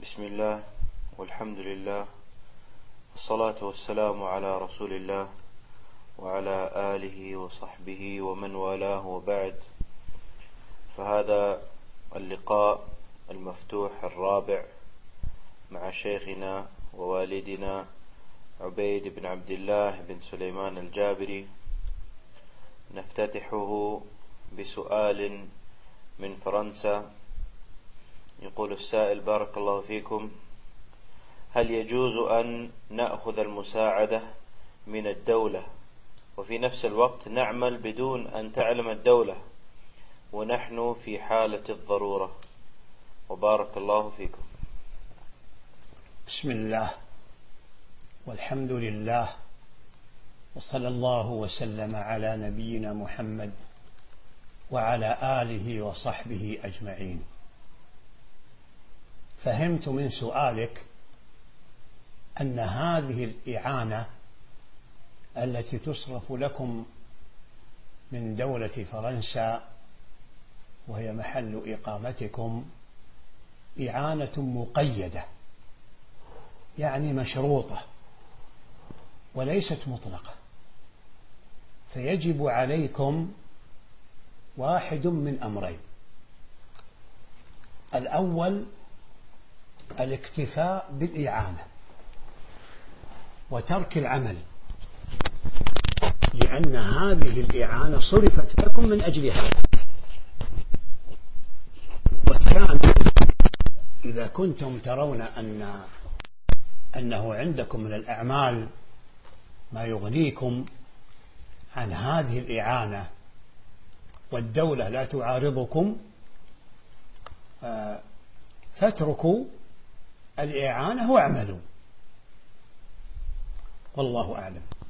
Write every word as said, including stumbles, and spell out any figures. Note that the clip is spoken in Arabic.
بسم الله والحمد لله والصلاة والسلام على رسول الله وعلى آله وصحبه ومن والاه، وبعد. فهذا اللقاء المفتوح الرابع مع شيخنا ووالدنا عبيد بن عبد الله بن سليمان الجابري، نفتتحه بسؤال من فرنسا. يقول السائل: بارك الله فيكم، هل يجوز أن نأخذ المساعدة من الدولة وفي نفس الوقت نعمل بدون أن تعلم الدولة ونحن في حالة الضرورة؟ وبارك الله فيكم. بسم الله والحمد لله، وصلى الله وسلم على نبينا محمد وعلى آله وصحبه أجمعين. فهمت من سؤالك أن هذه الإعانة التي تصرف لكم من دولة فرنسا وهي محل إقامتكم إعانة مقيدة، يعني مشروطة وليست مطلقة، فيجب عليكم واحد من أمرين: الأول الاكتفاء بالإعانة وترك العمل، لأن هذه الإعانة صرفت لكم من أجل هذا. والثاني، إذا كنتم ترون أن أنه عندكم من الأعمال ما يغنيكم عن هذه الإعانة والدولة لا تعارضكم، فاتركوا الإعانة واعملوا، والله أعلم.